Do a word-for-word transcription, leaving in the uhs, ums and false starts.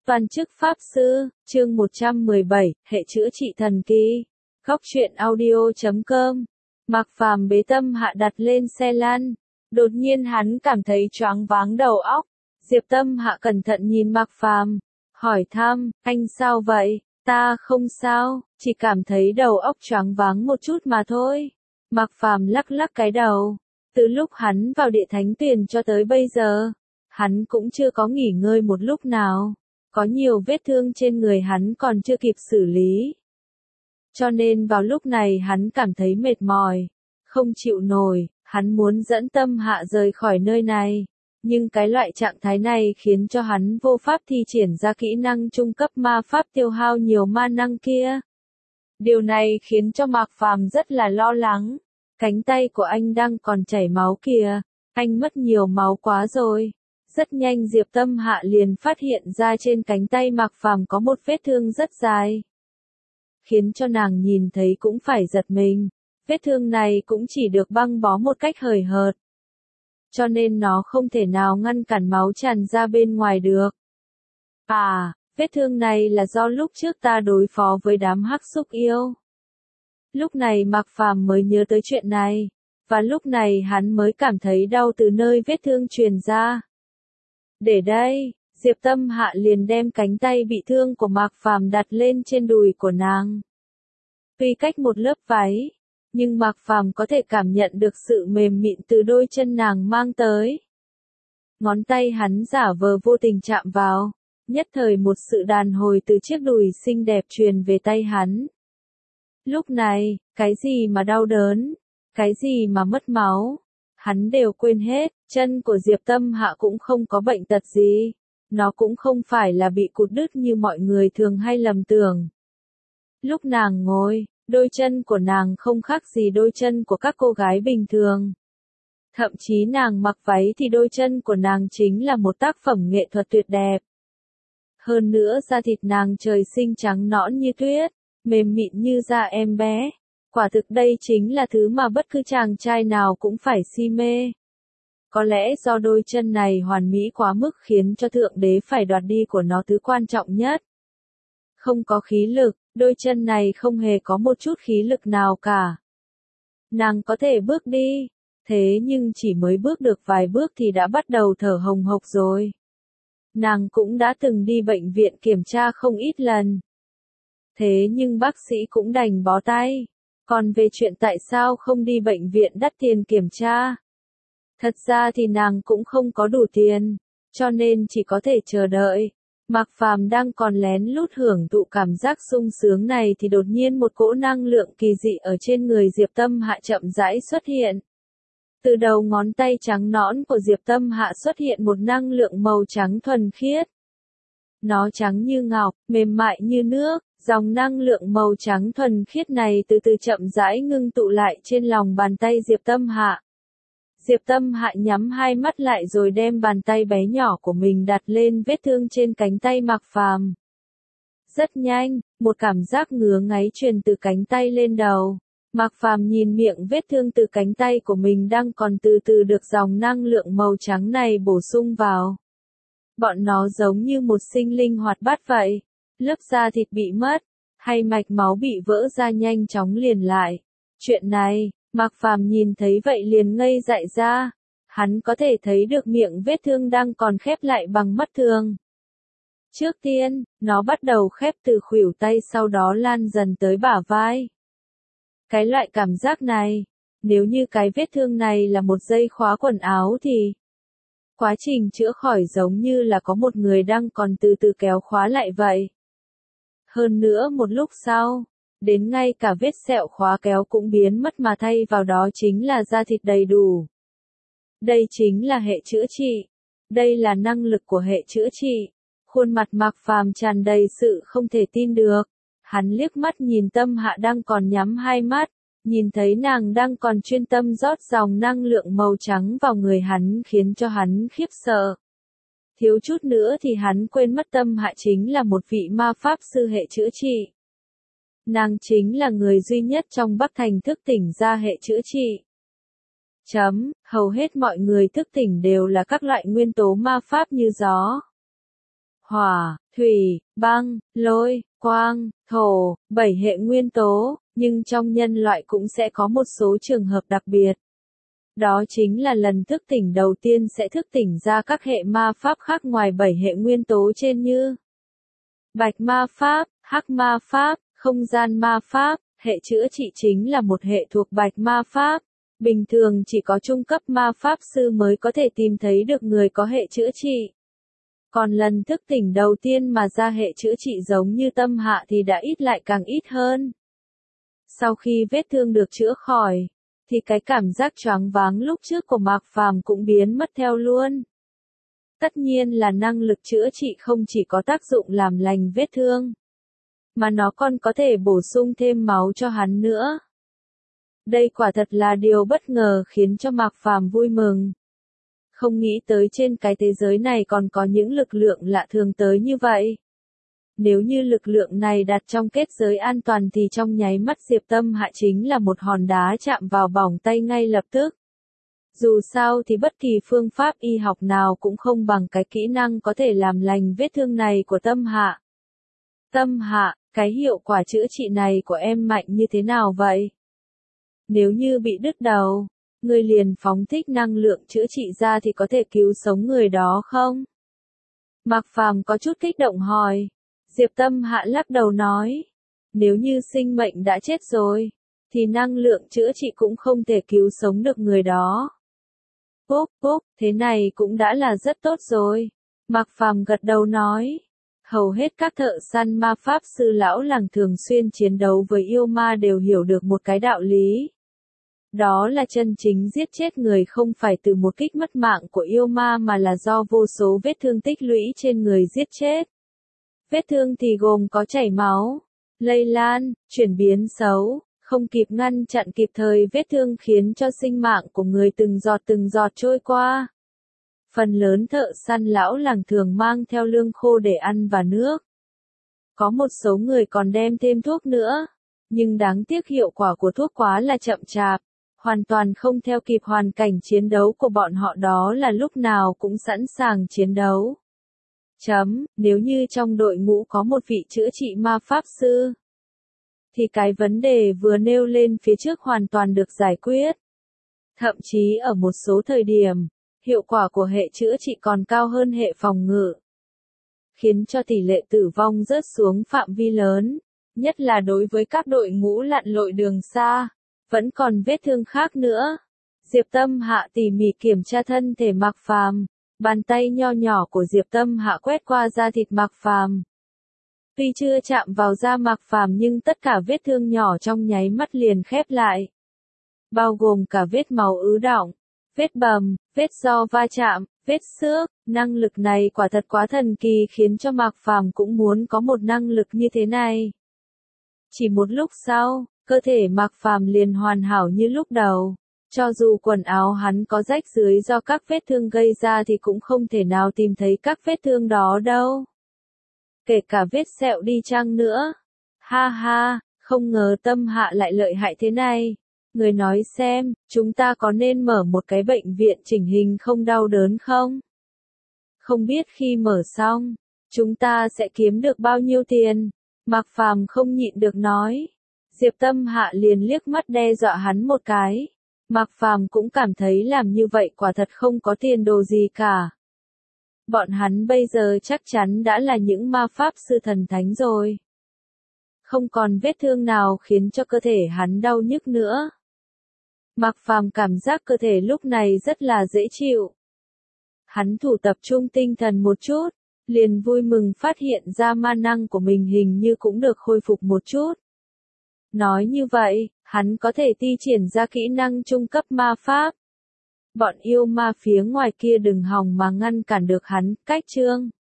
Toàn chức Pháp Sư, chương một trăm mười bảy, hệ chữa trị thần kỳ. Góc truyện audio chấm com. Mạc Phàm bế Tâm Hạ đặt lên xe lăn. Đột nhiên hắn cảm thấy choáng váng đầu óc. Diệp Tâm Hạ cẩn thận nhìn Mạc Phàm, hỏi thăm, anh sao vậy? Ta không sao, chỉ cảm thấy đầu óc choáng váng một chút mà thôi. Mạc Phàm lắc lắc cái đầu. Từ lúc hắn vào Địa Thánh Tuyền cho tới bây giờ, hắn cũng chưa có nghỉ ngơi một lúc nào. Có nhiều vết thương trên người hắn còn chưa kịp xử lý. Cho nên vào lúc này hắn cảm thấy mệt mỏi, không chịu nổi, hắn muốn dẫn Tâm Hạ rời khỏi nơi này. Nhưng cái loại trạng thái này khiến cho hắn vô pháp thi triển ra kỹ năng trung cấp ma pháp tiêu hao nhiều ma năng kia. Điều này khiến cho Mạc Phàm rất là lo lắng. Cánh tay của anh đang còn chảy máu kìa, anh mất nhiều máu quá rồi. Rất nhanh Diệp Tâm Hạ liền phát hiện ra trên cánh tay Mạc Phàm có một vết thương rất dài. Khiến cho nàng nhìn thấy cũng phải giật mình. Vết thương này cũng chỉ được băng bó một cách hời hợt. Cho nên nó không thể nào ngăn cản máu tràn ra bên ngoài được. À, vết thương này là do lúc trước ta đối phó với đám hắc xúc yêu. Lúc này Mạc Phàm mới nhớ tới chuyện này. Và lúc này hắn mới cảm thấy đau từ nơi vết thương truyền ra. Để đây, Diệp Tâm Hạ liền đem cánh tay bị thương của Mạc Phàm đặt lên trên đùi của nàng. Tuy cách một lớp váy, nhưng Mạc Phàm có thể cảm nhận được sự mềm mịn từ đôi chân nàng mang tới. Ngón tay hắn giả vờ vô tình chạm vào, nhất thời một sự đàn hồi từ chiếc đùi xinh đẹp truyền về tay hắn. Lúc này, cái gì mà đau đớn, cái gì mà mất máu, hắn đều quên hết. Chân của Diệp Tâm Hạ cũng không có bệnh tật gì. Nó cũng không phải là bị cụt đứt như mọi người thường hay lầm tưởng. Lúc nàng ngồi, đôi chân của nàng không khác gì đôi chân của các cô gái bình thường. Thậm chí nàng mặc váy thì đôi chân của nàng chính là một tác phẩm nghệ thuật tuyệt đẹp. Hơn nữa da thịt nàng trời sinh trắng nõn như tuyết, mềm mịn như da em bé. Quả thực đây chính là thứ mà bất cứ chàng trai nào cũng phải si mê. Có lẽ do đôi chân này hoàn mỹ quá mức khiến cho Thượng Đế phải đoạt đi của nó thứ quan trọng nhất. Không có khí lực, đôi chân này không hề có một chút khí lực nào cả. Nàng có thể bước đi, thế nhưng chỉ mới bước được vài bước thì đã bắt đầu thở hồng hộc rồi. Nàng cũng đã từng đi bệnh viện kiểm tra không ít lần. Thế nhưng bác sĩ cũng đành bó tay. Còn về chuyện tại sao không đi bệnh viện đắt tiền kiểm tra, thật ra thì nàng cũng không có đủ tiền, cho nên chỉ có thể chờ đợi. Mạc Phàm đang còn lén lút hưởng thụ cảm giác sung sướng này thì đột nhiên một cỗ năng lượng kỳ dị ở trên người Diệp Tâm Hạ chậm rãi xuất hiện. Từ đầu ngón tay trắng nõn của Diệp Tâm Hạ xuất hiện một năng lượng màu trắng thuần khiết. Nó trắng như ngọc, mềm mại như nước. Dòng năng lượng màu trắng thuần khiết này từ từ chậm rãi ngưng tụ lại trên lòng bàn tay Diệp Tâm Hạ. Diệp Tâm Hạ nhắm hai mắt lại rồi đem bàn tay bé nhỏ của mình đặt lên vết thương trên cánh tay Mạc Phàm. Rất nhanh, một cảm giác ngứa ngáy truyền từ cánh tay lên đầu. Mạc Phàm nhìn miệng vết thương từ cánh tay của mình đang còn từ từ được dòng năng lượng màu trắng này bổ sung vào. Bọn nó giống như một sinh linh hoạt bát vậy. Lớp da thịt bị mất, hay mạch máu bị vỡ ra nhanh chóng liền lại. Chuyện này, Mạc Phàm nhìn thấy vậy liền ngây dại ra. Hắn có thể thấy được miệng vết thương đang còn khép lại bằng mắt thường. Trước tiên, nó bắt đầu khép từ khuỷu tay sau đó lan dần tới bả vai. Cái loại cảm giác này, nếu như cái vết thương này là một dây khóa quần áo thì quá trình chữa khỏi giống như là có một người đang còn từ từ kéo khóa lại vậy. Hơn nữa một lúc sau, đến ngay cả vết sẹo khóa kéo cũng biến mất mà thay vào đó chính là da thịt đầy đủ. Đây chính là hệ chữa trị. Đây là năng lực của hệ chữa trị. Khuôn mặt Mạc Phàm tràn đầy sự không thể tin được. Hắn liếc mắt nhìn Tâm Hạ đang còn nhắm hai mắt, nhìn thấy nàng đang còn chuyên tâm rót dòng năng lượng màu trắng vào người hắn khiến cho hắn khiếp sợ. Thiếu chút nữa thì hắn quên mất Tâm Hạ chính là một vị ma pháp sư hệ chữa trị. Nàng chính là người duy nhất trong Bắc Thành thức tỉnh ra hệ chữa trị. Chấm, hầu hết mọi người thức tỉnh đều là các loại nguyên tố ma pháp như gió, hỏa, thủy, băng, lôi, quang, thổ, bảy hệ nguyên tố, nhưng trong nhân loại cũng sẽ có một số trường hợp đặc biệt. Đó chính là lần thức tỉnh đầu tiên sẽ thức tỉnh ra các hệ ma pháp khác ngoài bảy hệ nguyên tố trên như bạch ma pháp, hắc ma pháp, không gian ma pháp. Hệ chữa trị chính là một hệ thuộc bạch ma pháp. Bình thường chỉ có trung cấp ma pháp sư mới có thể tìm thấy được người có hệ chữa trị. Còn lần thức tỉnh đầu tiên mà ra hệ chữa trị giống như Tâm Hạ thì đã ít lại càng ít hơn. Sau khi vết thương được chữa khỏi, thì cái cảm giác choáng váng lúc trước của Mạc Phàm cũng biến mất theo luôn. Tất nhiên là năng lực chữa trị không chỉ có tác dụng làm lành vết thương, mà nó còn có thể bổ sung thêm máu cho hắn nữa. Đây quả thật là điều bất ngờ khiến cho Mạc Phàm vui mừng. Không nghĩ tới trên cái thế giới này còn có những lực lượng lạ thường tới như vậy. Nếu như lực lượng này đặt trong kết giới an toàn thì trong nháy mắt Diệp Tâm Hạ chính là một hòn đá chạm vào bỏng tay ngay lập tức. Dù sao thì bất kỳ phương pháp y học nào cũng không bằng cái kỹ năng có thể làm lành vết thương này của Tâm Hạ. Tâm Hạ, cái hiệu quả chữa trị này của em mạnh như thế nào vậy? Nếu như bị đứt đầu, người liền phóng thích năng lượng chữa trị ra thì có thể cứu sống người đó không? Mạc Phàm có chút kích động hỏi. Diệp Tâm Hạ lắc đầu nói. Nếu như sinh mệnh đã chết rồi, thì năng lượng chữa trị cũng không thể cứu sống được người đó. Phúc, phúc, thế này cũng đã là rất tốt rồi. Mạc Phàm gật đầu nói. Hầu hết các thợ săn ma pháp sư lão làng thường xuyên chiến đấu với yêu ma đều hiểu được một cái đạo lý. Đó là chân chính giết chết người không phải từ một kích mất mạng của yêu ma mà là do vô số vết thương tích lũy trên người giết chết. Vết thương thì gồm có chảy máu, lây lan, chuyển biến xấu, không kịp ngăn chặn kịp thời vết thương khiến cho sinh mạng của người từng giọt từng giọt trôi qua. Phần lớn thợ săn lão làng thường mang theo lương khô để ăn và nước. Có một số người còn đem thêm thuốc nữa, nhưng đáng tiếc hiệu quả của thuốc quá là chậm chạp, hoàn toàn không theo kịp hoàn cảnh chiến đấu của bọn họ, đó là lúc nào cũng sẵn sàng chiến đấu. Chấm, nếu như trong đội ngũ có một vị chữa trị ma pháp sư, thì cái vấn đề vừa nêu lên phía trước hoàn toàn được giải quyết. Thậm chí ở một số thời điểm, hiệu quả của hệ chữa trị còn cao hơn hệ phòng ngự, khiến cho tỷ lệ tử vong rớt xuống phạm vi lớn, nhất là đối với các đội ngũ lặn lội đường xa. Vẫn còn vết thương khác nữa. Diệp Tâm Hạ tỉ mỉ kiểm tra thân thể Mạc Phàm, bàn tay nho nhỏ của Diệp Tâm Hạ quét qua da thịt Mạc Phàm. Tuy chưa chạm vào da Mạc Phàm nhưng tất cả vết thương nhỏ trong nháy mắt liền khép lại. Bao gồm cả vết máu ứ đọng, vết bầm, vết do va chạm, vết xước. Năng lực này quả thật quá thần kỳ khiến cho Mạc Phàm cũng muốn có một năng lực như thế này. Chỉ một lúc sau, cơ thể Mạc Phàm liền hoàn hảo như lúc đầu. Cho dù quần áo hắn có rách dưới do các vết thương gây ra thì cũng không thể nào tìm thấy các vết thương đó đâu. Kể cả vết sẹo đi chăng nữa. Ha ha, không ngờ Tâm Hạ lại lợi hại thế này. Người nói xem, chúng ta có nên mở một cái bệnh viện chỉnh hình không đau đớn không? Không biết khi mở xong, chúng ta sẽ kiếm được bao nhiêu tiền? Mạc Phàm không nhịn được nói. Diệp Tâm Hạ liền liếc mắt đe dọa hắn một cái. Mạc Phàm cũng cảm thấy làm như vậy quả thật không có tiền đồ gì cả. Bọn hắn bây giờ chắc chắn đã là những ma pháp sư thần thánh rồi. Không còn vết thương nào khiến cho cơ thể hắn đau nhức nữa. Mạc Phàm cảm giác cơ thể lúc này rất là dễ chịu. Hắn thủ tập trung tinh thần một chút, liền vui mừng phát hiện ra ma năng của mình hình như cũng được khôi phục một chút. Nói như vậy, hắn có thể thi triển ra kỹ năng trung cấp ma pháp. Bọn yêu ma phía ngoài kia đừng hòng mà ngăn cản được hắn, cách chương.